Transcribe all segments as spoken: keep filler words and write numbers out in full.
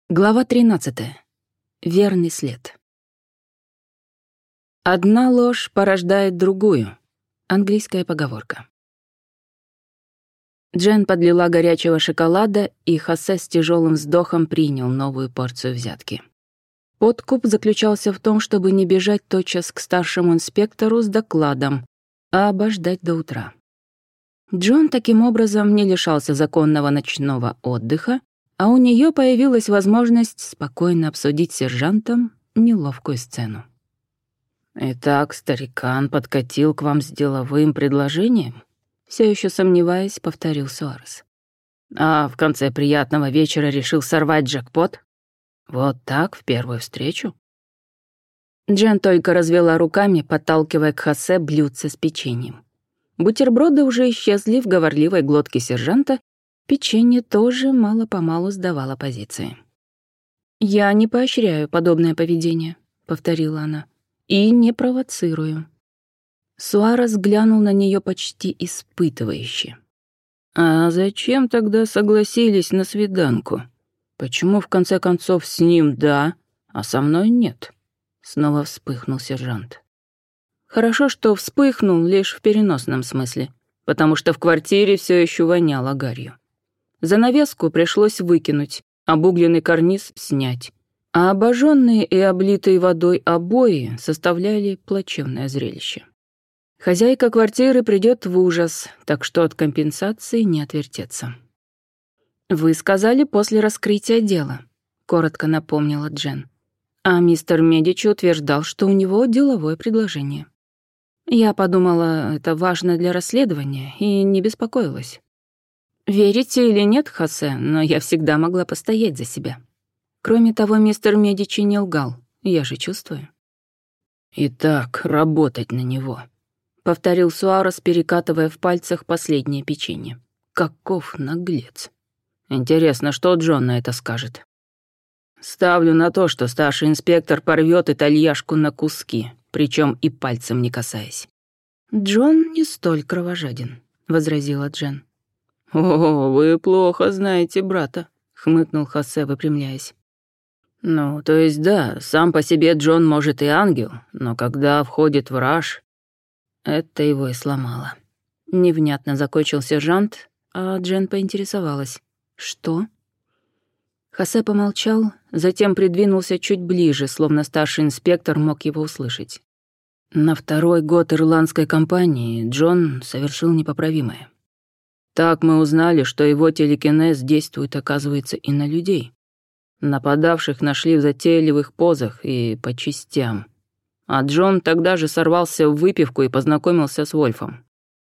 Глава тринадцатая. Верный след. Одна ложь порождает другую. Английская поговорка. Джен подлила горячего шоколада, и Хосе с тяжелым вздохом принял новую порцию взятки. Подкуп заключался в том, чтобы не бежать тотчас к старшему инспектору с докладом, а обождать до утра. Джон таким образом не лишался законного ночного отдыха, а у нее появилась возможность спокойно обсудить с сержантом неловкую сцену. «Итак, старикан подкатил к вам с деловым предложением?» Все еще сомневаясь, повторил Суарес. «А в конце приятного вечера решил сорвать джекпот? Вот так, в первую встречу?» Джен только развела руками, подталкивая к Хосе блюдце с печеньем. Бутерброды уже исчезли в говорливой глотке сержанта, печенье тоже мало-помалу сдавало позиции. «Я не поощряю подобное поведение», — повторила она, — «и не провоцирую». Суарес глянул на нее почти испытывающе. «А зачем тогда согласились на свиданку? Почему, в конце концов, с ним да, а со мной нет?» Снова вспыхнул сержант. Хорошо, что вспыхнул лишь в переносном смысле, потому что в квартире все еще воняло гарью. Занавеску пришлось выкинуть, обугленный карниз снять, а обожженные и облитые водой обои составляли плачевное зрелище. Хозяйка квартиры придет в ужас, так что от компенсации не отвертеться. «Вы сказали после раскрытия дела», — коротко напомнила Джен. А мистер Медичи утверждал, что у него деловое предложение. Я подумала, это важно для расследования, и не беспокоилась. Верите или нет, Хосе, но я всегда могла постоять за себя. Кроме того, мистер Медичи не лгал, я же чувствую. «Итак, работать на него», — повторил Суарес, перекатывая в пальцах последнее печенье. «Каков наглец! Интересно, что Джон на это скажет?» «Ставлю на то, что старший инспектор порвет итальяшку на куски, причем и пальцем не касаясь». «Джон не столь кровожаден», — возразила Джен. «О, вы плохо знаете брата», — хмыкнул Хосе, выпрямляясь. «Ну, то есть да, сам по себе Джон может и ангел, но когда входит враж, это его и сломало». Невнятно закончил сержант, а Джен поинтересовалась. «Что?» Хосе помолчал, затем придвинулся чуть ближе, словно старший инспектор мог его услышать. На второй год ирландской кампании Джон совершил непоправимое. Так мы узнали, что его телекинез действует, оказывается, и на людей. Нападавших нашли в затейливых позах и по частям. А Джон тогда же сорвался в выпивку и познакомился с Вольфом.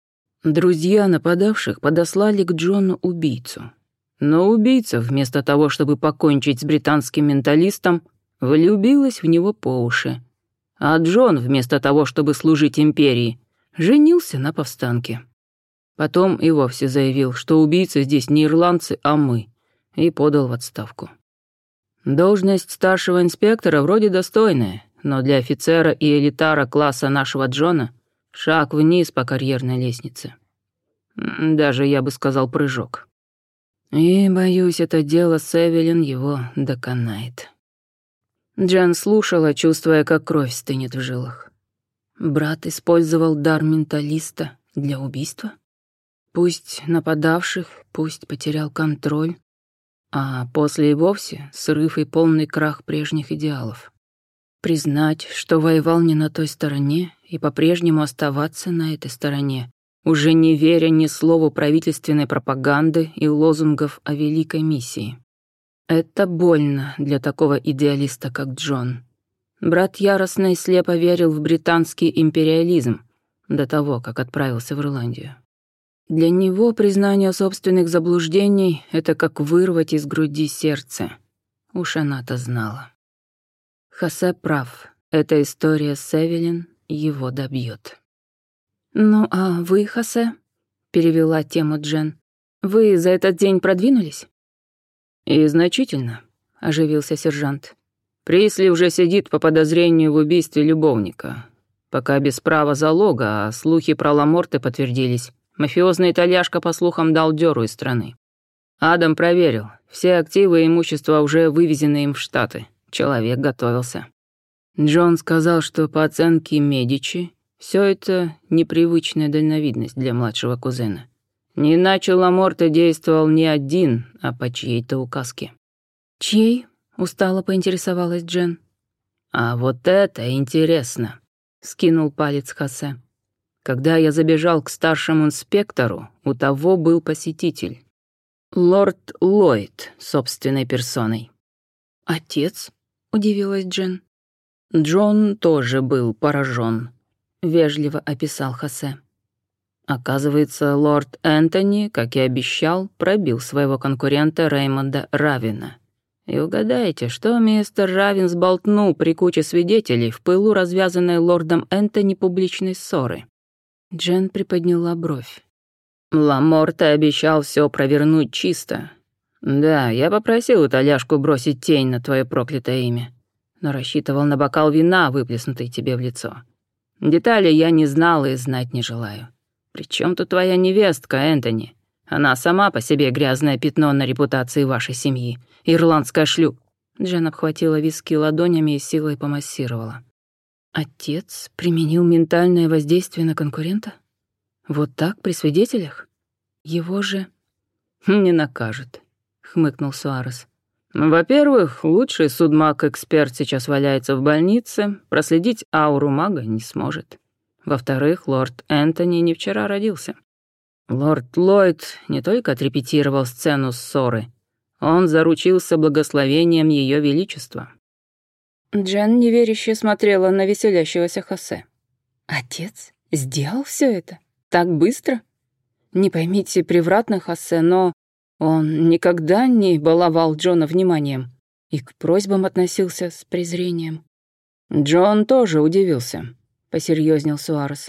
Друзья нападавших подослали к Джону убийцу. Но убийца, вместо того, чтобы покончить с британским менталистом, влюбилась в него по уши. А Джон, вместо того, чтобы служить империи, женился на повстанке. Потом и вовсе заявил, что убийцы здесь не ирландцы, а мы, и подал в отставку. Должность старшего инспектора вроде достойная, но для офицера и элитара класса нашего Джона шаг вниз по карьерной лестнице. Даже, я бы сказал, прыжок. И, боюсь, это дело с Эвелин его доконает. Джен слушала, чувствуя, как кровь стынет в жилах. Брат использовал дар менталиста для убийства? Пусть нападавших, пусть потерял контроль, а после и вовсе срыв и полный крах прежних идеалов. Признать, что воевал не на той стороне, и по-прежнему оставаться на этой стороне, уже не веря ни слову правительственной пропаганды и лозунгов о великой миссии. Это больно для такого идеалиста, как Джон. Брат яростно и слепо верил в британский империализм до того, как отправился в Ирландию. Для него признание собственных заблуждений — это как вырвать из груди сердце. Уж она-то знала. Хосе прав. Эта история с Эвелин его добьет. «Ну, а вы, Хосе?» — перевела тему Джен. «Вы за этот день продвинулись?» «И значительно», — оживился сержант. «Присли уже сидит по подозрению в убийстве любовника. Пока без права залога, а слухи про Ламорте подтвердились. Мафиозный итальяшка, по слухам, дал дёру из страны. Адам проверил. Все активы и имущество уже вывезены им в Штаты. Человек готовился. Джон сказал, что по оценке Медичи, все это непривычная дальновидность для младшего кузена. Не иначе Ламорте действовал не один, а по чьей-то указке. «Чьей?» — устало поинтересовалась Джен. «А вот это интересно», — скинул палец Хосе. «Когда я забежал к старшему инспектору, у того был посетитель. Лорд Ллойд собственной персоной». «Отец?» — удивилась Джен. «Джон тоже был поражен», — вежливо описал Хосе. Оказывается, лорд Энтони, как и обещал, пробил своего конкурента Реймонда Равина. И угадайте, что мистер Равин сболтнул при куче свидетелей в пылу развязанной лордом Энтони публичной ссоры. Джен приподняла бровь. Ламорте обещал все провернуть чисто. Да, я попросил итальяшку бросить тень на твое проклятое имя, но рассчитывал на бокал вина, выплеснутый тебе в лицо. Детали я не знал и знать не желаю. Причем тут твоя невестка, Энтони? Она сама по себе грязное пятно на репутации вашей семьи. Ирландская шлюп. Джен обхватила виски ладонями и силой помассировала. Отец применил ментальное воздействие на конкурента? Вот так, при свидетелях? Его же... Не накажет, хмыкнул Суарес. Во-первых, лучший судмаг-эксперт сейчас валяется в больнице, проследить ауру мага не сможет. Во-вторых, лорд Энтони не вчера родился. Лорд Ллойд не только отрепетировал сцену ссоры, он заручился благословением Ее Величества. Джен неверяще смотрела на веселящегося Хосе. «Отец сделал все это? Так быстро? Не поймите превратно, Хосе, но он никогда не баловал Джона вниманием и к просьбам относился с презрением». «Джон тоже удивился», — посерьезнел Суарес.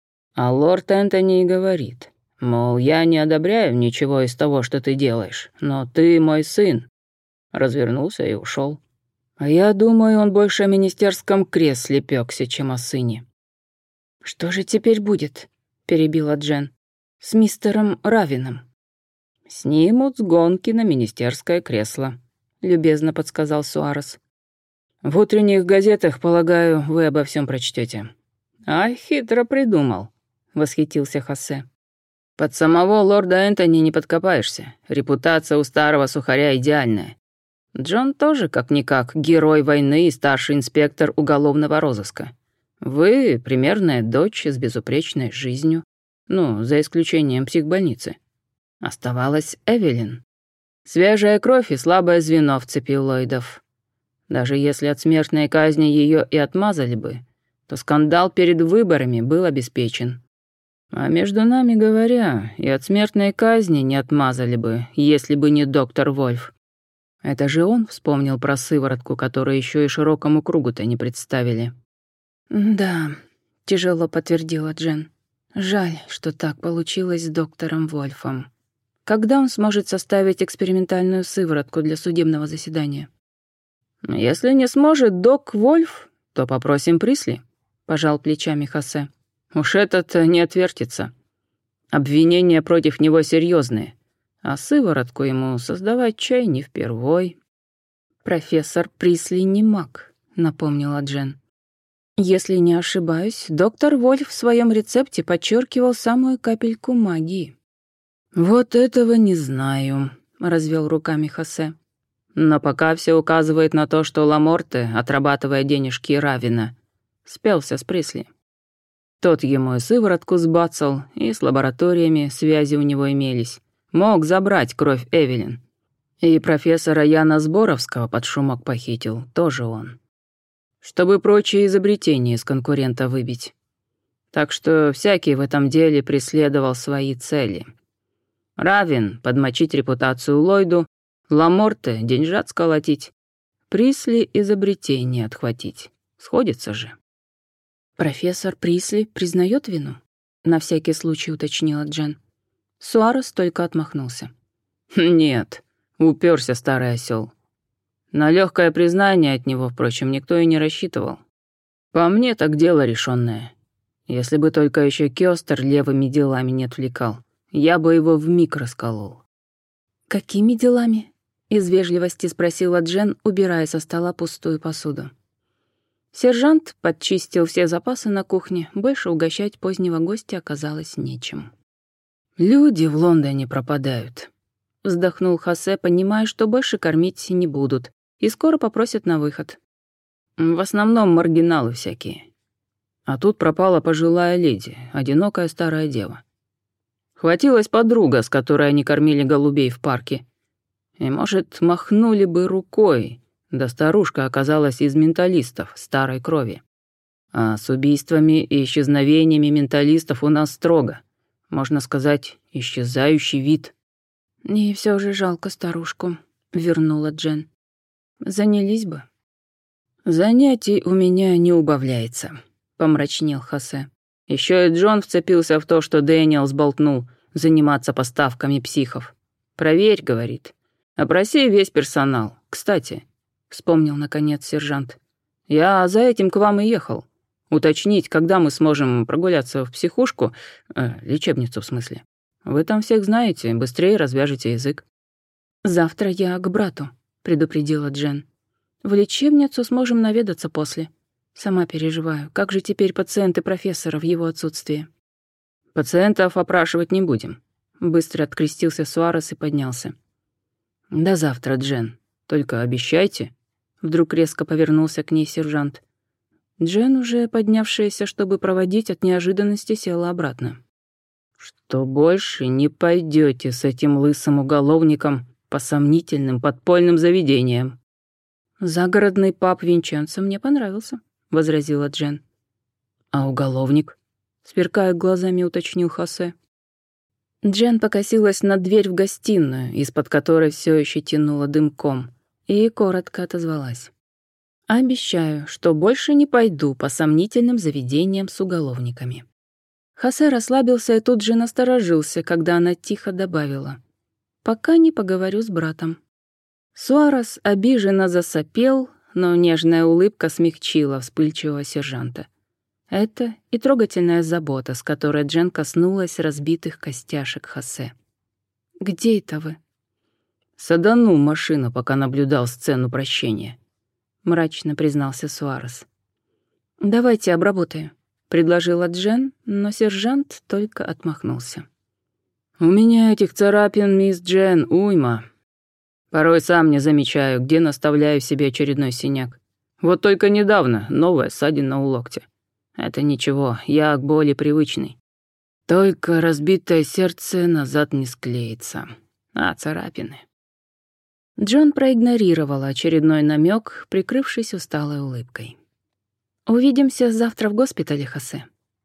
«А лорд Энтони говорит, мол, я не одобряю ничего из того, что ты делаешь, но ты мой сын». Развернулся и ушел. А я думаю, он больше о министерском кресле пёкся, чем о сыне. «Что же теперь будет?» — перебила Джен. «С мистером Равином». «Снимут с гонки на министерское кресло», — любезно подсказал Суарес. «В утренних газетах, полагаю, вы обо всем прочтете». «Ай, хитро придумал», — восхитился Хосе. «Под самого лорда Энтони не подкопаешься. Репутация у старого сухаря идеальная. Джон тоже, как-никак, герой войны и старший инспектор уголовного розыска. Вы — примерная дочь с безупречной жизнью. Ну, за исключением психбольницы. Оставалась Эвелин. Свежая кровь и слабое звено в цепи Ллойдов. Даже если от смертной казни ее и отмазали бы, то скандал перед выборами был обеспечен. А между нами говоря, и от смертной казни не отмазали бы, если бы не доктор Вольф. Это же он вспомнил про сыворотку, которую еще и широкому кругу-то не представили. «Да», — тяжело подтвердила Джен. «Жаль, что так получилось с доктором Вольфом. Когда он сможет составить экспериментальную сыворотку для судебного заседания?» «Если не сможет док Вольф, то попросим Присли», — пожал плечами Хосе. «Уж этот не отвертится. Обвинения против него серьезные, а сыворотку ему создавать чай не впервой». «Профессор Присли не маг», — напомнила Джен. «Если не ошибаюсь, доктор Вольф в своем рецепте подчеркивал самую капельку магии». «Вот этого не знаю», — развел руками Хосе. «Но пока все указывает на то, что Ламорте, отрабатывая денежки Равина, спелся с Присли. Тот ему и сыворотку сбацал, и с лабораториями связи у него имелись. Мог забрать кровь Эвелин. И профессора Яна Сборовского под шумок похитил, тоже он. Чтобы прочие изобретения из конкурента выбить. Так что всякий в этом деле преследовал свои цели. Равин — подмочить репутацию Ллойду, Ламорте — деньжат сколотить, Присли — изобретение отхватить. Сходится же». «Профессор Присли признает вину?» — на всякий случай уточнила Джен. Суарес только отмахнулся. «Нет», — уперся старый осел. На легкое признание от него, впрочем, никто и не рассчитывал. По мне, так дело решенное. Если бы только еще Кёстер левыми делами не отвлекал, я бы его вмиг расколол. «Какими делами?» — из вежливости спросила Джен, убирая со стола пустую посуду. Сержант подчистил все запасы на кухне, больше угощать позднего гостя оказалось нечем. «Люди в Лондоне пропадают», — вздохнул Хосе, понимая, что больше кормить не будут, и скоро попросят на выход. «В основном маргиналы всякие. А тут пропала пожилая леди, одинокая старая дева. Хватилась подруга, с которой они кормили голубей в парке. И, может, махнули бы рукой, да старушка оказалась из менталистов, старой крови. А с убийствами и исчезновениями менталистов у нас строго. Можно сказать, исчезающий вид». «И все же жалко старушку», — вернула Джен. «Занялись бы». «Занятий у меня не убавляется», — помрачнел Хосе. Еще и Джон вцепился в то, что Дэниел сболтнул, заниматься поставками психов. «Проверь», — говорит. «Опроси весь персонал. Кстати», — вспомнил наконец сержант, «я за этим к вам и ехал. Уточнить, когда мы сможем прогуляться в психушку, э, лечебницу в смысле. Вы там всех знаете, быстрее развяжете язык». «Завтра я к брату», — предупредила Джен. «В лечебницу сможем наведаться после. Сама переживаю, как же теперь пациенты профессора в его отсутствие?» «Пациентов опрашивать не будем», — быстро открестился Суарес и поднялся. «До завтра, Джен. Только обещайте». Вдруг резко повернулся к ней сержант. Джен, уже поднявшаяся, чтобы проводить, от неожиданности села обратно. «Что больше не пойдете с этим лысым уголовником по сомнительным подпольным заведениям». «Загородный паб Винченцо мне понравился», — возразила Джен. «А уголовник?» — сверкая глазами, уточнил Хосе. Джен покосилась на дверь в гостиную, из-под которой все еще тянуло дымком, и коротко отозвалась. «Обещаю, что больше не пойду по сомнительным заведениям с уголовниками». Хосе расслабился и тут же насторожился, когда она тихо добавила: «Пока не поговорю с братом». Суарес обиженно засопел, но нежная улыбка смягчила вспыльчивого сержанта. Это и трогательная забота, с которой Джен коснулась разбитых костяшек Хосе. «Где это вы?» «Саданул машину, пока наблюдал сцену прощения», — мрачно признался Суарес. «Давайте обработаю», — предложила Джен, но сержант только отмахнулся. «У меня этих царапин, мисс Джен, уйма. Порой сам не замечаю, где наставляю себе очередной синяк. Вот только недавно новая ссадина у локтя. Это ничего, я к боли привычный. Только разбитое сердце назад не склеится. А царапины...» Джон проигнорировала очередной намек, прикрывшись усталой улыбкой. «Увидимся завтра в госпитале, Хосе».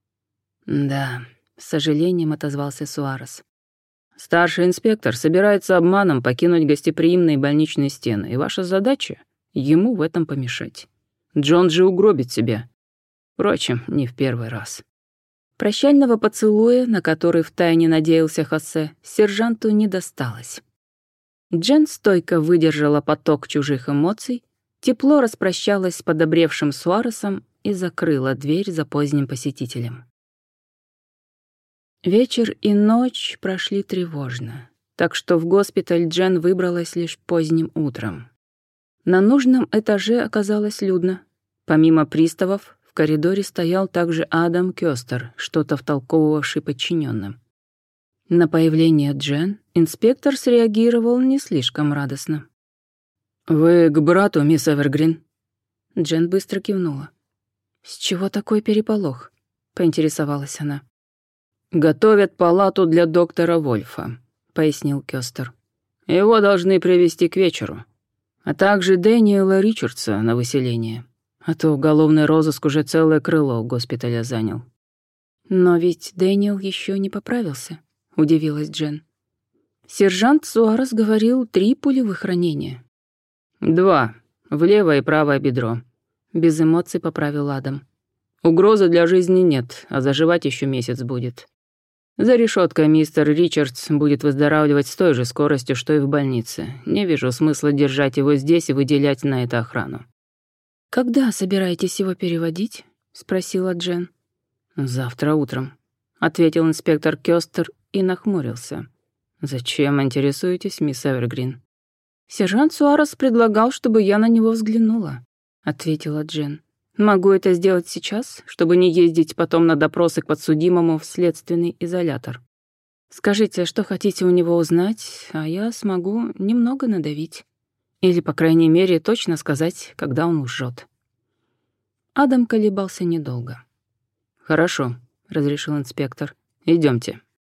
«Да», — с сожалением отозвался Суарес. «Старший инспектор собирается обманом покинуть гостеприимные больничные стены, и ваша задача — ему в этом помешать. Джон же угробит себя. Впрочем, не в первый раз». Прощального поцелуя, на который втайне надеялся Хосе, сержанту не досталось. Джен стойко выдержала поток чужих эмоций, тепло распрощалась с подобревшим Суаресом и закрыла дверь за поздним посетителем. Вечер и ночь прошли тревожно, так что в госпиталь Джен выбралась лишь поздним утром. На нужном этаже оказалось людно. Помимо приставов, в коридоре стоял также Адам Кёстер, что-то втолковывавший подчиненным. На появление Джен инспектор среагировал не слишком радостно. «Вы к брату, мисс Эвергрин?» Джен быстро кивнула. «С чего такой переполох?» — поинтересовалась она. «Готовят палату для доктора Вольфа», — пояснил Кёстер. «Его должны привезти к вечеру. А также Дэниела Ричардса на выселение. А то уголовный розыск уже целое крыло у госпиталя занял». «Но ведь Дэниел еще не поправился», — удивилась Джен. «Сержант Суарес говорил, три пулевых ранения». «Два. В левое и правое бедро», — без эмоций поправил Адам. «Угрозы для жизни нет, а заживать еще месяц будет. За решеткой мистер Ричардс будет выздоравливать с той же скоростью, что и в больнице. Не вижу смысла держать его здесь и выделять на это охрану». «Когда собираетесь его переводить?» — спросила Джен. «Завтра утром», — ответил инспектор Кёстер и нахмурился. «Зачем интересуетесь, мисс Эвергрин?» «Сержант Суарес предлагал, чтобы я на него взглянула», — ответила Джен. «Могу это сделать сейчас, чтобы не ездить потом на допросы к подсудимому в следственный изолятор. Скажите, что хотите у него узнать, а я смогу немного надавить. Или, по крайней мере, точно сказать, когда он лжет». Адам колебался недолго. «Хорошо», — разрешил инспектор. «Идёмте».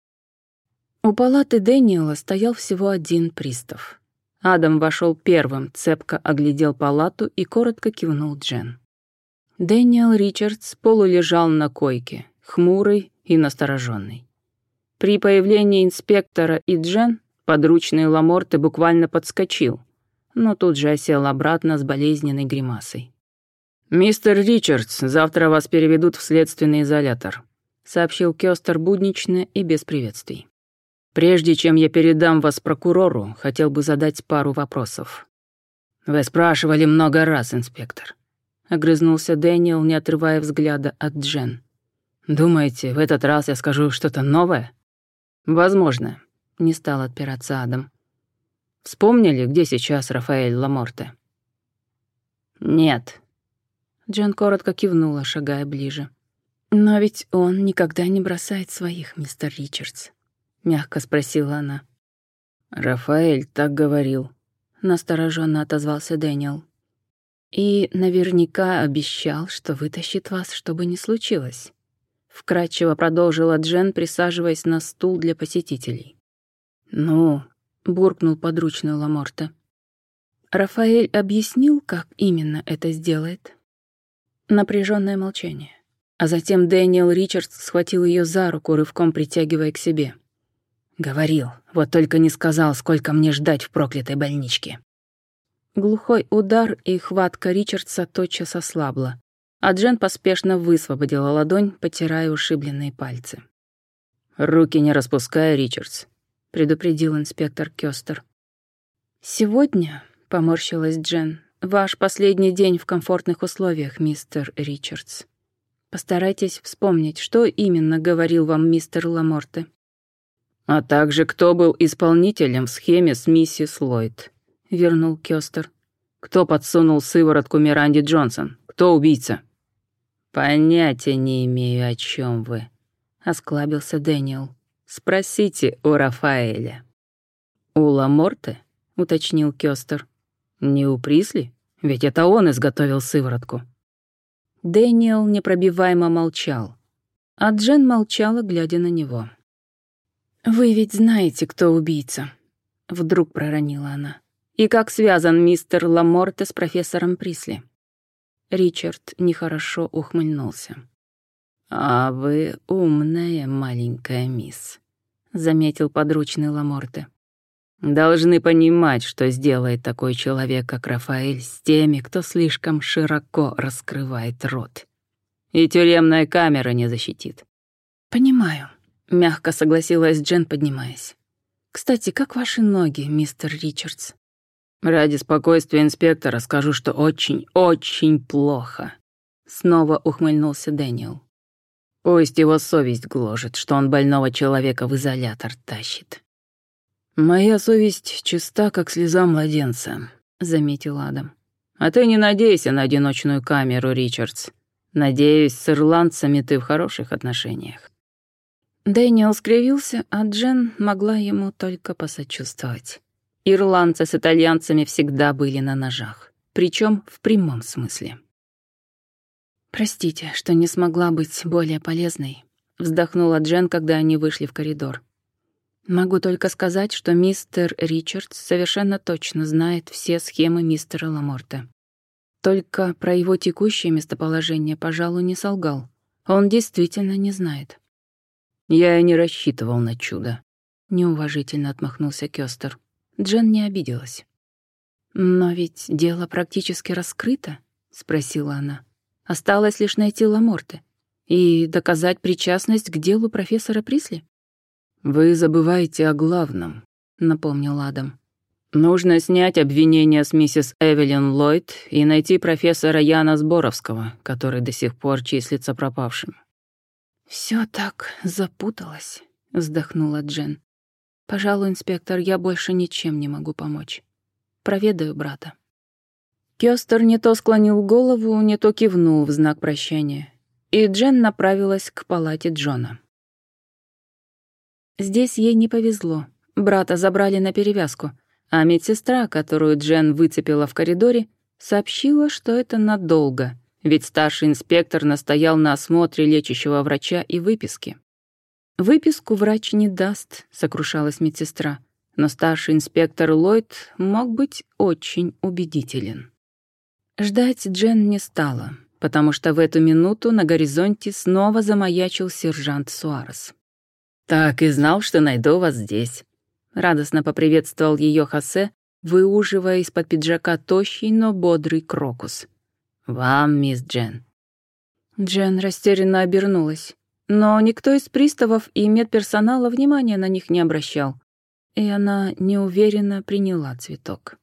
У палаты Дэниела стоял всего один пристав. Адам вошел первым, цепко оглядел палату и коротко кивнул Джен. Дэниел Ричардс полулежал на койке, хмурый и настороженный. При появлении инспектора и Джен подручный Ламорте буквально подскочил, но тут же осел обратно с болезненной гримасой. «Мистер Ричардс, завтра вас переведут в следственный изолятор», сообщил Кёстер буднично и без приветствий. «Прежде чем я передам вас прокурору, хотел бы задать пару вопросов». «Вы спрашивали много раз, инспектор», — огрызнулся Дэниел, не отрывая взгляда от Джен. «Думаете, в этот раз я скажу что-то новое?» «Возможно», — не стал отпираться Адам. «Вспомнили, где сейчас Рафаэль Ламорте?» «Нет». Джен коротко кивнула, шагая ближе. «Но ведь он никогда не бросает своих, мистер Ричардс», — мягко спросила она. «Рафаэль так говорил», — настороженно отозвался Дэниел. «И наверняка обещал, что вытащит вас, что бы ни случилось», — вкратчиво продолжила Джен, присаживаясь на стул для посетителей. «Ну», — буркнул подручный Ламорте. «Рафаэль объяснил, как именно это сделает?» Напряженное молчание. А затем Дэниел Ричардс схватил ее за руку, рывком притягивая к себе. «Говорил, вот только не сказал, сколько мне ждать в проклятой больничке». Глухой удар, и хватка Ричардса тотчас ослабла, а Джен поспешно высвободила ладонь, потирая ушибленные пальцы. «Руки не распускай, Ричардс», — предупредил инспектор Кёстер. «Сегодня», — поморщилась Джен, — «ваш последний день в комфортных условиях, мистер Ричардс. Постарайтесь вспомнить, что именно говорил вам мистер Ламорте». «А также кто был исполнителем в схеме с миссис Ллойд», — вернул Кёстер. «Кто подсунул сыворотку Миранде Джонсон? Кто убийца?» «Понятия не имею, о чем вы», — осклабился Дэниел. «Спросите у Рафаэля». «У Ламорте?» — уточнил Кёстер. «Не у Присли? Ведь это он изготовил сыворотку». Дэниел непробиваемо молчал, а Джен молчала, глядя на него. «Вы ведь знаете, кто убийца», — вдруг проронила она. «И как связан мистер Ламорте с профессором Присли?» Ричард нехорошо ухмыльнулся. «А вы умная маленькая мисс», — заметил подручный Ламорте. «Должны понимать, что сделает такой человек, как Рафаэль, с теми, кто слишком широко раскрывает рот. И тюремная камера не защитит». «Понимаю», — мягко согласилась Джен, поднимаясь. «Кстати, как ваши ноги, мистер Ричардс?» «Ради спокойствия инспектора скажу, что очень-очень плохо», — снова ухмыльнулся Дэниел. «Пусть его совесть гложет, что он больного человека в изолятор тащит». «Моя совесть чиста, как слеза младенца», — заметил Адам. «А ты не надейся на одиночную камеру, Ричардс. Надеюсь, с ирландцами ты в хороших отношениях». Дэниел скривился, а Джен могла ему только посочувствовать. Ирландцы с итальянцами всегда были на ножах, причем в прямом смысле. «Простите, что не смогла быть более полезной», — вздохнула Джен, когда они вышли в коридор. «Могу только сказать, что мистер Ричардс совершенно точно знает все схемы мистера Ламорте. Только про его текущее местоположение, пожалуй, не солгал. Он действительно не знает». «Я и не рассчитывал на чудо», — неуважительно отмахнулся Кёстер. Джен не обиделась. «Но ведь дело практически раскрыто», — спросила она. «Осталось лишь найти Ламорте и доказать причастность к делу профессора Присли». «Вы забываете о главном», — напомнил Адам. Нужно снять обвинение с миссис Эвелин Ллойд и найти профессора Яна Сборовского, который до сих пор числится пропавшим. «Всё так запуталось», — вздохнула Джен. Пожалуй, инспектор, я больше ничем не могу помочь. Проведаю брата». Кёстер не то склонил голову, не то кивнул в знак прощания, и Джен направилась к палате Джона. Здесь ей не повезло. Брата забрали на перевязку, а медсестра, которую Джен выцепила в коридоре, сообщила, что это надолго, ведь старший инспектор настоял на осмотре лечащего врача и выписке. «Выписку врач не даст», — сокрушалась медсестра, но старший инспектор Ллойд мог быть очень убедителен. Ждать Джен не стала, потому что в эту минуту на горизонте снова замаячил сержант Суарес. «Так и знал, что найду вас здесь», — радостно поприветствовал ее Хосе, выуживая из-под пиджака тощий, но бодрый крокус. «Вам, мисс Джен». Джен растерянно обернулась, но никто из приставов и медперсонала внимания на них не обращал, и она неуверенно приняла цветок.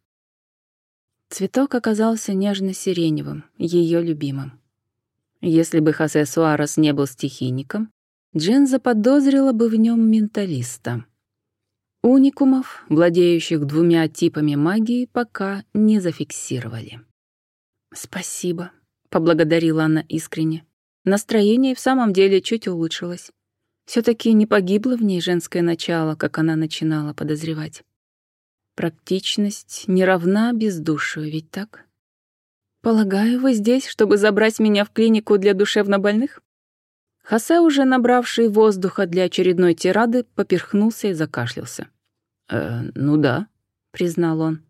Цветок оказался нежно-сиреневым, ее любимым. Если бы Хосе Суарес не был стихийником, Джен заподозрила бы в нем менталиста. Уникумов, владеющих двумя типами магии, пока не зафиксировали. «Спасибо», — поблагодарила она искренне. Настроение в самом деле чуть улучшилось. Все-таки не погибло в ней женское начало, как она начинала подозревать. Практичность не равна бездушию, ведь так? «Полагаю, вы здесь, чтобы забрать меня в клинику для душевнобольных?» Хосе, уже набравший воздуха для очередной тирады, поперхнулся и закашлялся. «Э, ну да», — признал он.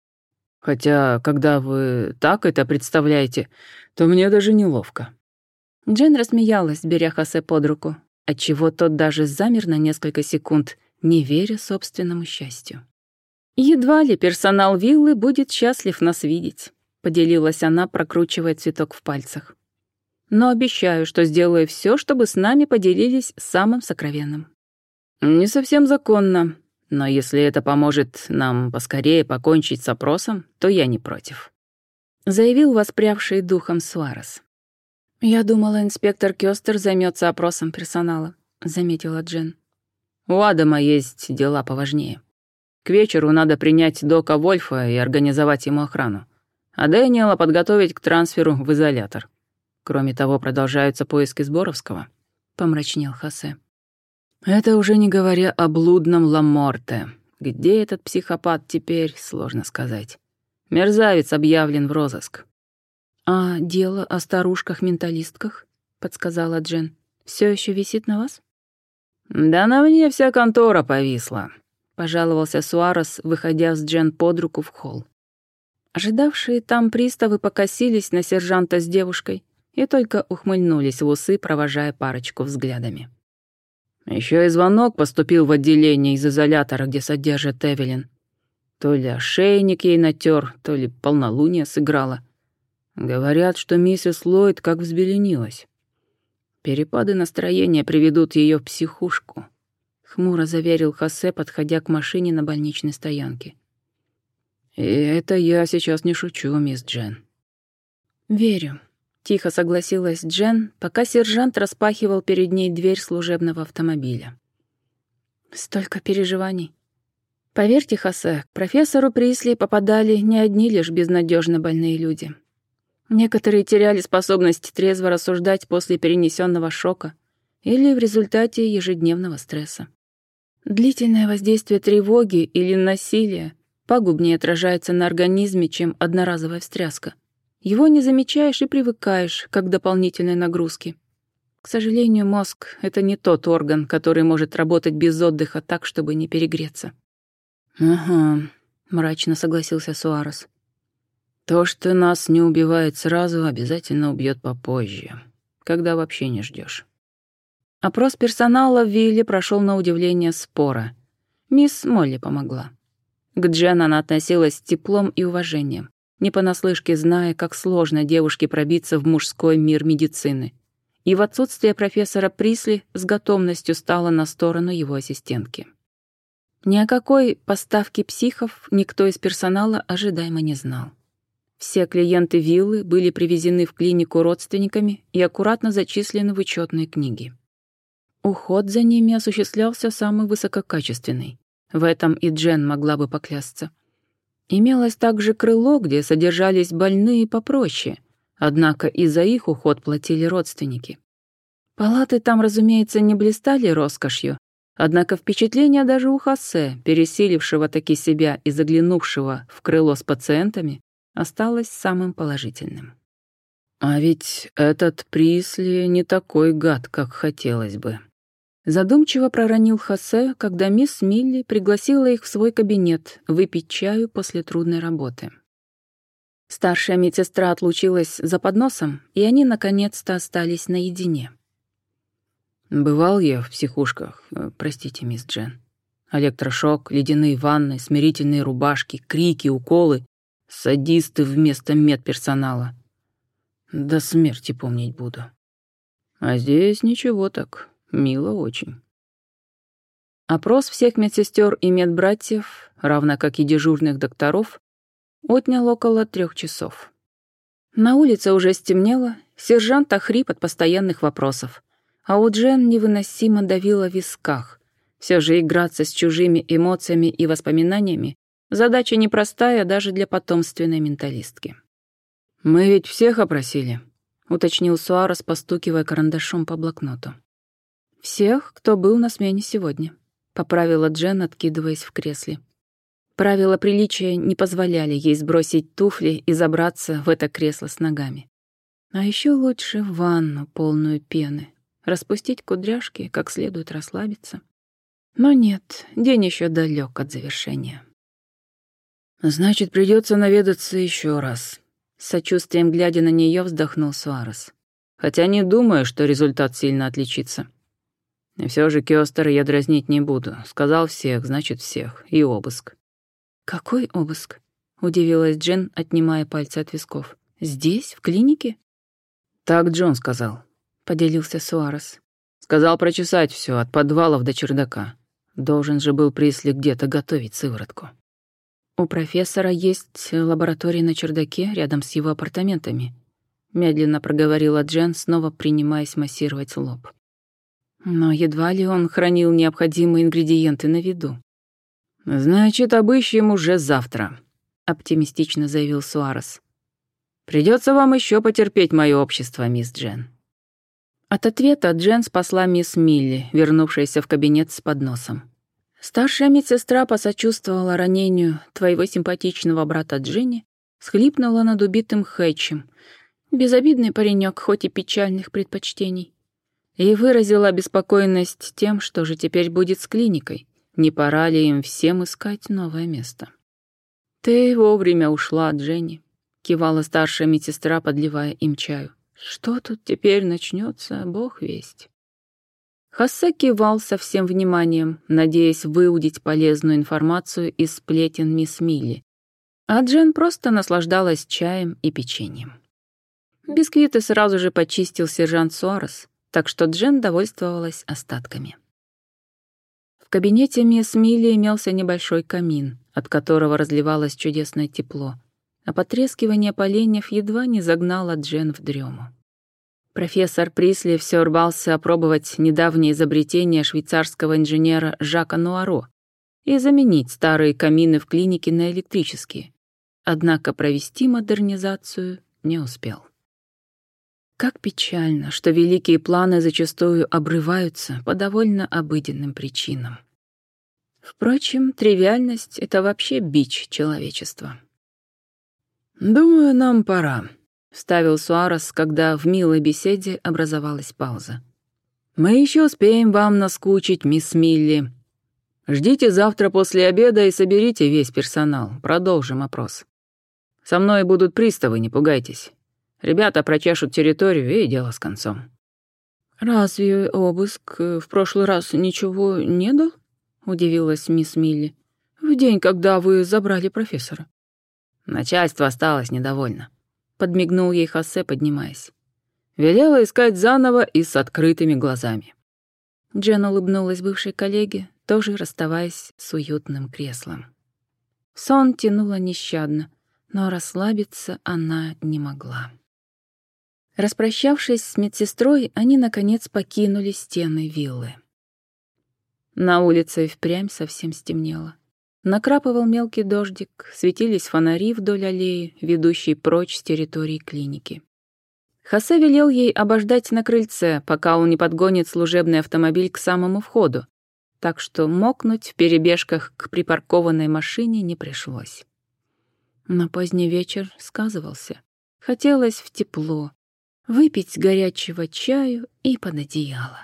«Хотя, когда вы так это представляете, то мне даже неловко». Джен рассмеялась, беря Хосе под руку, отчего тот даже замер на несколько секунд, не веря собственному счастью. «Едва ли персонал виллы будет счастлив нас видеть», — поделилась она, прокручивая цветок в пальцах. «Но обещаю, что сделаю все, чтобы с нами поделились самым сокровенным». «Не совсем законно, но если это поможет нам поскорее покончить с опросом, то я не против», — заявил воспрявший духом Суарес. «Я думала, инспектор Кёстер займется опросом персонала», — заметила Джен. «У Адама есть дела поважнее. К вечеру надо принять Дока Вольфа и организовать ему охрану, а Дэниела подготовить к трансферу в изолятор. Кроме того, продолжаются поиски Сборовского», — помрачнел Хосе. «Это уже не говоря о блудном Ламорте. Где этот психопат теперь, сложно сказать. Мерзавец объявлен в розыск». «А дело о старушках-менталистках?» — подсказала Джен. «Все еще висит на вас?» «Да на мне вся контора повисла», — пожаловался Суарес, выходя с Джен под руку в холл. Ожидавшие там приставы покосились на сержанта с девушкой и только ухмыльнулись в усы, провожая парочку взглядами. Еще и звонок поступил в отделение из изолятора, где содержат Эвелин. То ли ошейник ей натер, то ли полнолуние сыграла. Говорят, что миссис Ллойд как взбеленилась. Перепады настроения приведут ее в психушку», — хмуро заверил Хосе, подходя к машине на больничной стоянке. «И это я сейчас не шучу, мисс Джен». «Верю», — тихо согласилась Джен, пока сержант распахивал перед ней дверь служебного автомобиля. «Столько переживаний. Поверьте, Хосе, к профессору Присли попадали не одни лишь безнадежно больные люди. Некоторые теряли способность трезво рассуждать после перенесенного шока или в результате ежедневного стресса. Длительное воздействие тревоги или насилия пагубнее отражается на организме, чем одноразовая встряска. Его не замечаешь и привыкаешь, как к дополнительной нагрузке. К сожалению, мозг — это не тот орган, который может работать без отдыха так, чтобы не перегреться». «Ага», — мрачно согласился Суарес. «То, что нас не убивает сразу, обязательно убьет попозже, когда вообще не ждешь». Опрос персонала в вилле прошел на удивление споро. Мисс Молли помогла. К Джен она относилась с теплом и уважением, не понаслышке зная, как сложно девушке пробиться в мужской мир медицины. И в отсутствие профессора Присли с готовностью стала на сторону его ассистентки. Ни о какой поставке психов никто из персонала ожидаемо не знал. Все клиенты виллы были привезены в клинику родственниками и аккуратно зачислены в учетные книги. Уход за ними осуществлялся самый высококачественный, В этом и Джен могла бы поклясться. Имелось также крыло, где содержались больные попроще, однако и за их уход платили родственники. Палаты там, разумеется, не блистали роскошью, однако впечатление даже у Хосе, пересилившего таки себя и заглянувшего в крыло с пациентами, осталось самым положительным. «А ведь этот Присли не такой гад, как хотелось бы», — задумчиво проронил Хосе, когда мисс Милли пригласила их в свой кабинет выпить чаю после трудной работы. Старшая медсестра отлучилась за подносом, и они наконец-то остались наедине. «Бывал я в психушках, простите, мисс Джен. Электрошок, ледяные ванны, смирительные рубашки, крики, уколы, садисты вместо медперсонала. До смерти помнить буду. А здесь ничего так, мило очень». Опрос всех медсестер и медбратьев, равно как и дежурных докторов, отнял около трех часов. На улице уже стемнело, сержант охрип от постоянных вопросов, а у Джен невыносимо давило в висках. Все же играться с чужими эмоциями и воспоминаниями — задача непростая даже для потомственной менталистки. «Мы ведь всех опросили», — уточнил Суарес, постукивая карандашом по блокноту. «Всех, кто был на смене сегодня», — поправила Джен, откидываясь в кресле. Правила приличия не позволяли ей сбросить туфли и забраться в это кресло с ногами. А еще лучше в ванну, полную пены, распустить кудряшки, как следует расслабиться. Но нет, день еще далек от завершения. «Значит, придется наведаться еще раз», — с сочувствием глядя на нее вздохнул Суарес. «Хотя не думаю, что результат сильно отличится. И все же Кёстера я дразнить не буду. Сказал всех, значит всех. И обыск». «Какой обыск?» — удивилась Джен, отнимая пальцы от висков. «Здесь, в клинике?» «Так Джон сказал», — поделился Суарес. «Сказал прочесать все от подвалов до чердака. Должен же был Присли где-то готовить сыворотку». «У профессора есть лаборатория на чердаке рядом с его апартаментами», — медленно проговорила Джен, снова принимаясь массировать лоб. «Но едва ли он хранил необходимые ингредиенты на виду». «Значит, обыщем уже завтра», — оптимистично заявил Суарес. «Придется вам еще потерпеть мое общество, мисс Джен». От ответа Джен спасла мисс Милли, вернувшаяся в кабинет с подносом. Старшая медсестра посочувствовала ранению твоего симпатичного брата Дженни, схлипнула над убитым Хэтчем, безобидный паренек, хоть и печальных предпочтений, и выразила обеспокоенность тем, что же теперь будет с клиникой, не пора ли им всем искать новое место. «Ты вовремя ушла, Дженни», — кивала старшая медсестра, подливая им чаю. «Что тут теперь начнется, бог весть». Хосе кивал со всем вниманием, надеясь выудить полезную информацию из сплетен мисс Милли, а Джен просто наслаждалась чаем и печеньем. Бисквиты сразу же почистил сержант Суарес, так что Джен довольствовалась остатками. В кабинете мисс Милли имелся небольшой камин, от которого разливалось чудесное тепло, а потрескивание поленьев едва не загнало Джен в дрему. Профессор Присли все рвался опробовать недавнее изобретение швейцарского инженера Жака Нуаро и заменить старые камины в клинике на электрические, однако провести модернизацию не успел. Как печально, что великие планы зачастую обрываются по довольно обыденным причинам. Впрочем, тривиальность — это вообще бич человечества. «Думаю, нам пора», — вставил Суарес, когда в милой беседе образовалась пауза. «Мы еще успеем вам наскучить, мисс Милли. Ждите завтра после обеда и соберите весь персонал. Продолжим опрос. Со мной будут приставы, не пугайтесь. Ребята прочешут территорию, и дело с концом». «Разве обыск в прошлый раз ничего не дал?» — удивилась мисс Милли. «В день, когда вы забрали профессора». «Начальство осталось недовольно», — подмигнул ей Хосе, поднимаясь. «Велела искать заново и с открытыми глазами». Джен улыбнулась бывшей коллеге, тоже расставаясь с уютным креслом. Сон тянуло нещадно, но расслабиться она не могла. Распрощавшись с медсестрой, они, наконец, покинули стены виллы. На улице и впрямь совсем стемнело. Накрапывал мелкий дождик, светились фонари вдоль аллеи, ведущей прочь с территории клиники. Хосе велел ей обождать на крыльце, пока он не подгонит служебный автомобиль к самому входу, так что мокнуть в перебежках к припаркованной машине не пришлось. Но поздний вечер сказывался. Хотелось в тепло, выпить горячего чаю и под одеяло.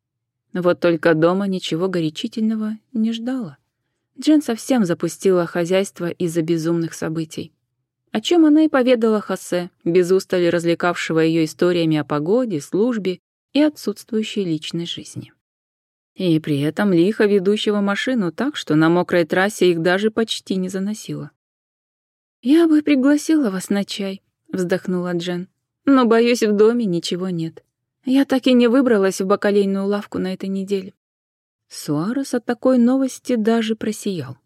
Вот только дома ничего горячительного не ждало. Джен совсем запустила хозяйство из-за безумных событий. О чем она и поведала Хосе, без устали развлекавшего ее историями о погоде, службе и отсутствующей личной жизни. И при этом лихо ведущего машину так, что на мокрой трассе их даже почти не заносило. «Я бы пригласила вас на чай», — вздохнула Джен, «но, боюсь, в доме ничего нет. Я так и не выбралась в бакалейную лавку на этой неделе». Суарес от такой новости даже просиял.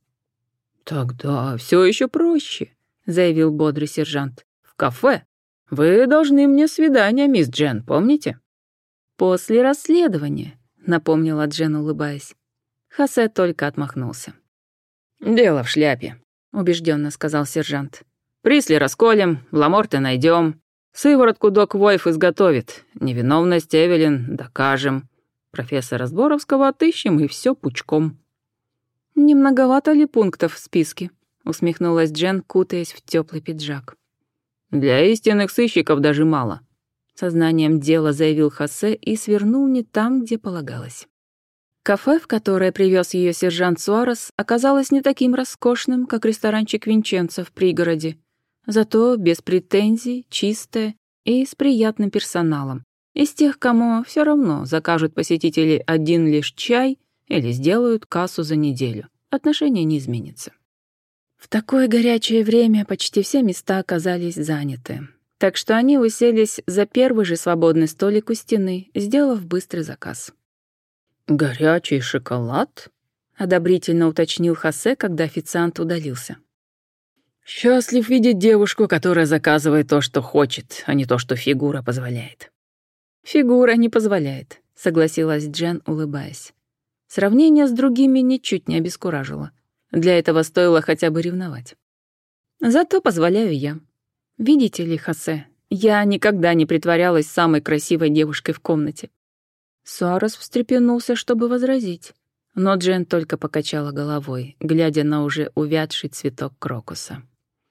«Тогда все еще проще», — заявил бодрый сержант. «В кафе. Вы должны мне свидание, мисс Джен, помните?» «После расследования», — напомнила Джен, улыбаясь. Хосе только отмахнулся. «Дело в шляпе», — убежденно сказал сержант. «Присли расколем, Ламорте найдем. Сыворотку док Войф изготовит. Невиновность Эвелин докажем. Профессора Зборовского отыщем, и все пучком». «Не многовато ли пунктов в списке?» — усмехнулась Джен, кутаясь в теплый пиджак. «Для истинных сыщиков даже мало», — сознанием дела заявил Хосе и свернул не там, где полагалось. Кафе, в которое привез ее сержант Суарес, оказалось не таким роскошным, как ресторанчик Винченцо в пригороде, зато без претензий, чистое и с приятным персоналом. Из тех, кому все равно закажут посетители один лишь чай или сделают кассу за неделю. Отношение не изменится. В такое горячее время почти все места оказались заняты, так что они уселись за первый же свободный столик у стены, сделав быстрый заказ. «Горячий шоколад?» — одобрительно уточнил Хосе, когда официант удалился. «Счастлив видеть девушку, которая заказывает то, что хочет, а не то, что фигура позволяет». «Фигура не позволяет», — согласилась Джен, улыбаясь. Сравнение с другими ничуть не обескуражило. Для этого стоило хотя бы ревновать. «Зато позволяю я. Видите ли, Хосе, я никогда не притворялась самой красивой девушкой в комнате». Суарес встрепенулся, чтобы возразить, но Джен только покачала головой, глядя на уже увядший цветок крокуса.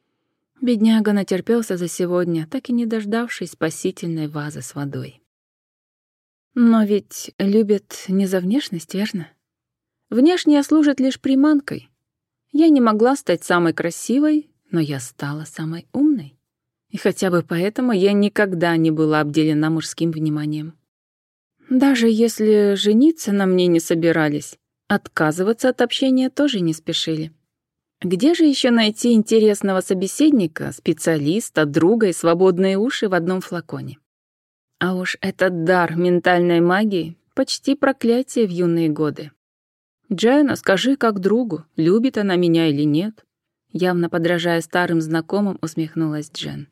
Бедняга натерпелся за сегодня, так и не дождавшись спасительной вазы с водой. Но ведь любят не за внешность, верно? Внешняя служит лишь приманкой. Я не могла стать самой красивой, но я стала самой умной. И хотя бы поэтому я никогда не была обделена мужским вниманием. Даже если жениться на мне не собирались, отказываться от общения тоже не спешили. Где же еще найти интересного собеседника, специалиста, друга и свободные уши в одном флаконе? А уж этот дар ментальной магии — почти проклятие в юные годы. «Джена, скажи как другу, любит она меня или нет?» Явно подражая старым знакомым, усмехнулась Джен.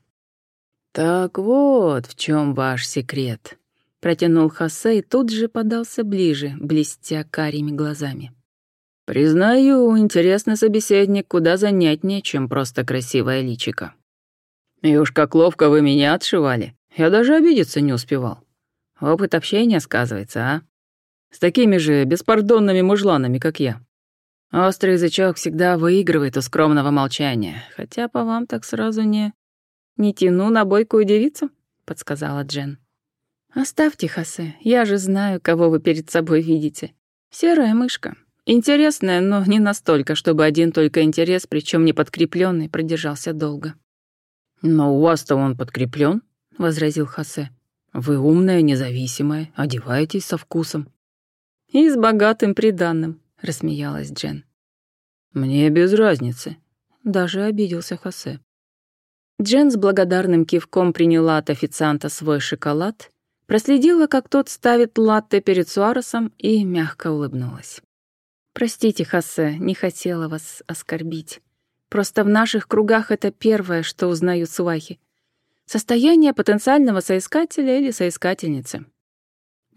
«Так вот в чем ваш секрет», — протянул Хосе и тут же подался ближе, блестя карими глазами. «Признаю, интересный собеседник куда занятнее, чем просто красивое личико. И уж как ловко вы меня отшивали. Я даже обидеться не успевал. Опыт общения сказывается, а? С такими же беспардонными мужланами, как я. Острый язычок всегда выигрывает у скромного молчания, хотя по вам так сразу не... «Не тяну на бойкую девицу», — подсказала Джен. «Оставьте, Хосе, я же знаю, кого вы перед собой видите. Серая мышка. Интересная, но не настолько, чтобы один только интерес, причем не подкрепленный, продержался долго». «Но у вас-то он подкреплен, возразил Хосе. «Вы умная, независимая, одеваетесь со вкусом». «И с богатым приданным», — рассмеялась Джен. «Мне без разницы», — даже обиделся Хосе. Джен с благодарным кивком приняла от официанта свой шоколад, проследила, как тот ставит латте перед Суаресом, и мягко улыбнулась. «Простите, Хосе, не хотела вас оскорбить. Просто в наших кругах это первое, что узнают свахи. Состояние потенциального соискателя или соискательницы».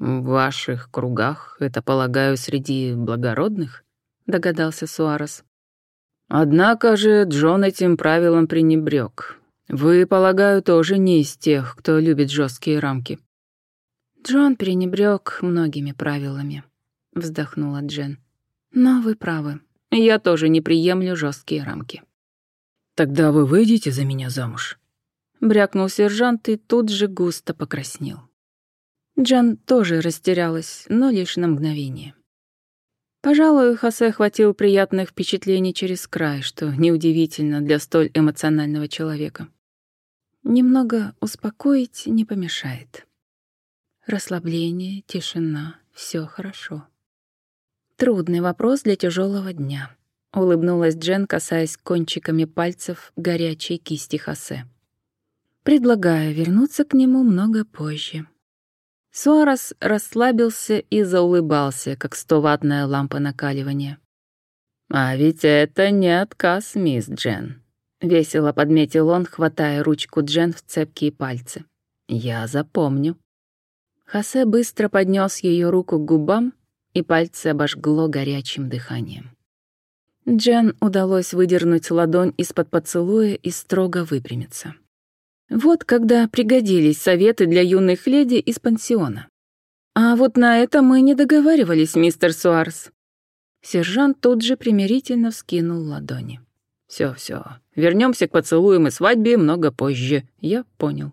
«В ваших кругах, это, полагаю, среди благородных?» — догадался Суарес. «Однако же Джон этим правилам пренебрег. Вы, полагаю, тоже не из тех, кто любит жесткие рамки». «Джон пренебрег многими правилами», — вздохнула Джен. «Но вы правы, я тоже не приемлю жесткие рамки». «Тогда вы выйдете за меня замуж?» — брякнул сержант и тут же густо покраснел. Джен тоже растерялась, но лишь на мгновение. Пожалуй, Хосе хватил приятных впечатлений через край, что неудивительно для столь эмоционального человека. Немного успокоить не помешает. Расслабление, тишина — все хорошо. Трудный вопрос для тяжелого дня. Улыбнулась Джен, касаясь кончиками пальцев горячей кисти Хосе. Предлагаю вернуться к нему много позже. Суарес расслабился и заулыбался, как стоваттная лампа накаливания. «А ведь это не отказ, мисс Джен», — весело подметил он, хватая ручку Джен в цепкие пальцы. «Я запомню». Хосе быстро поднес ее руку к губам, и пальцы обожгло горячим дыханием. Джен удалось выдернуть ладонь из-под поцелуя и строго выпрямиться. Вот когда пригодились советы для юных леди из пансиона. А вот на это мы не договаривались, мистер Суарес. Сержант тут же примирительно вскинул ладони. Все, все. Вернемся к поцелуям и свадьбе много позже. Я понял.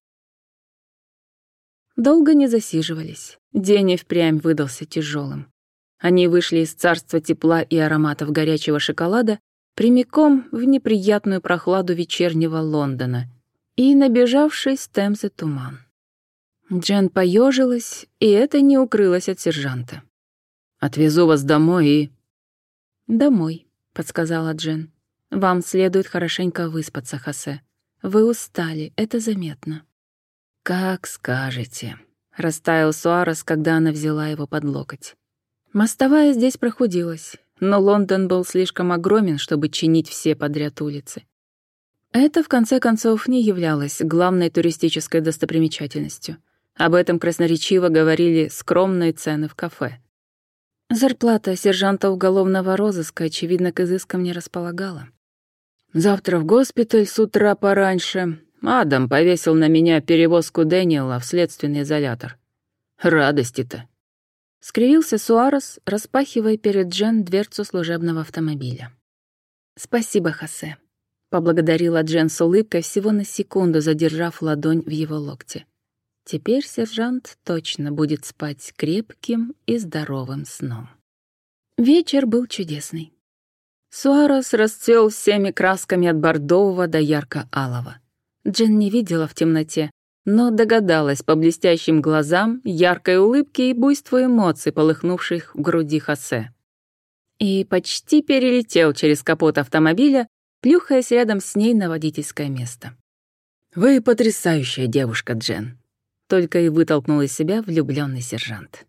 Долго не засиживались. День и впрямь выдался тяжелым. Они вышли из царства тепла и ароматов горячего шоколада прямиком в неприятную прохладу вечернего Лондона и набежавший с Темзы туман. Джен поежилась, и это не укрылось от сержанта. «Отвезу вас домой и...» «Домой», — подсказала Джен. «Вам следует хорошенько выспаться, Хосе. Вы устали, это заметно». «Как скажете», — растаял Суарес, когда она взяла его под локоть. Мостовая здесь прохудилась, но Лондон был слишком огромен, чтобы чинить все подряд улицы. Это, в конце концов, не являлось главной туристической достопримечательностью. Об этом красноречиво говорили скромные цены в кафе. Зарплата сержанта уголовного розыска, очевидно, к изыскам не располагала. «Завтра в госпиталь с утра пораньше. Адам повесил на меня перевозку Дэниела в следственный изолятор. Радости-то!» Скривился Суарес, распахивая перед Джен дверцу служебного автомобиля. «Спасибо, Хосе», — поблагодарила Джен с улыбкой, всего на секунду задержав ладонь в его локте. Теперь сержант точно будет спать крепким и здоровым сном. Вечер был чудесный. Суарес расцвел всеми красками от бордового до ярко-алого. Джен не видела в темноте, но догадалась по блестящим глазам, яркой улыбке и буйству эмоций, полыхнувших в груди Хосе. И почти перелетел через капот автомобиля, плюхаясь рядом с ней на водительское место. «Вы потрясающая девушка, Джен», — только и вытолкнул из себя влюбленный сержант.